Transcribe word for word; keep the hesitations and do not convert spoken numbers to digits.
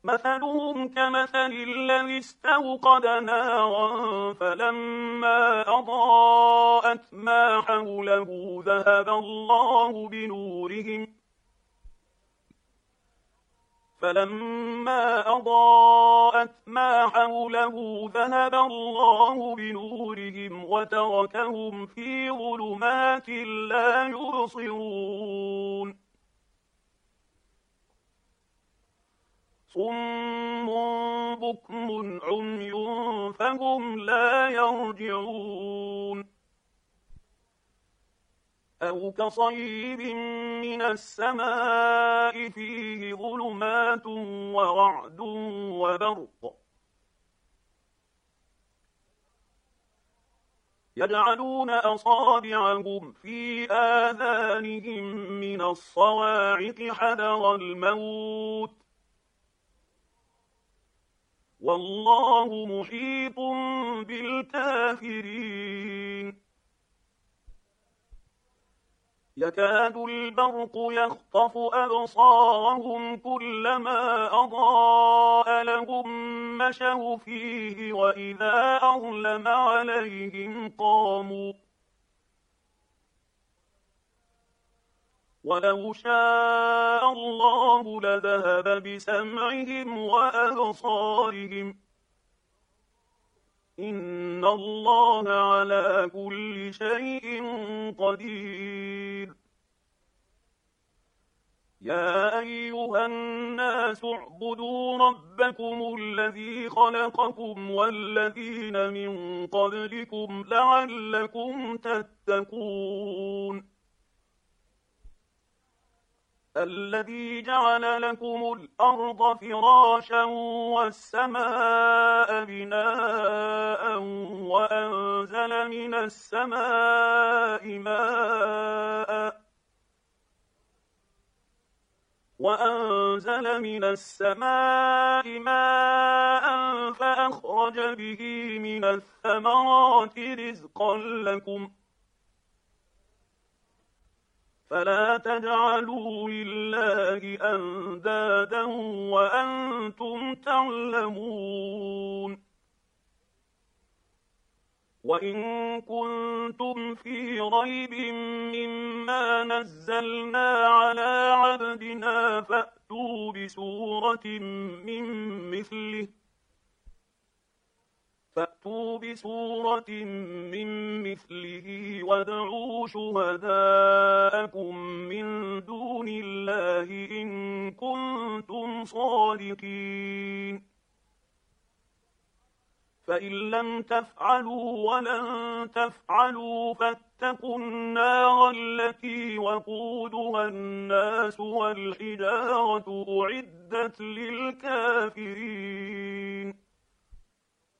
مثلهم كمثل الذي استوقد نارا فلما أضاءت ما حوله ذهب الله بنورهم فلما أضاءت ما حوله ذهب الله بنورهم وتركهم في ظلمات لا يبصرون صم بكم عمي فهم لا يرجعون أو كصيب من السماء فيه ظلمات ورعد وبرق يجعلون أصابعهم في آذانهم من الصواعق حذر الموت والله محيط بالكافرين يكاد البرق يخطف أبصارهم كلما أضاء لهم مشوا فيه وإذا أظلم عليهم قاموا ولو شاء الله لذهب بسمعهم وأبصارهم إن الله على كل شيء قدير يا أيها الناس اعبدوا ربكم الذي خلقكم والذين من قبلكم لعلكم تتقون الذي جعل لكم الأرض فراشا والسماء بناء وأنزل من السماء ماء وأنزل من السماء ماء فأخرج به من الثمرات رزقا لكم فلا تجعلوا لله أندادا وأنتم تعلمون وإن كنتم في ريب مما نزلنا على عبدنا فأتوا بسورة من مثله فأتوا بسورة من مثله وادعوا شهداءكم من دون الله إن كنتم صادقين فإن لم تفعلوا ولن تفعلوا فاتقوا النار التي وقودها الناس والحجارة أعدت للكافرين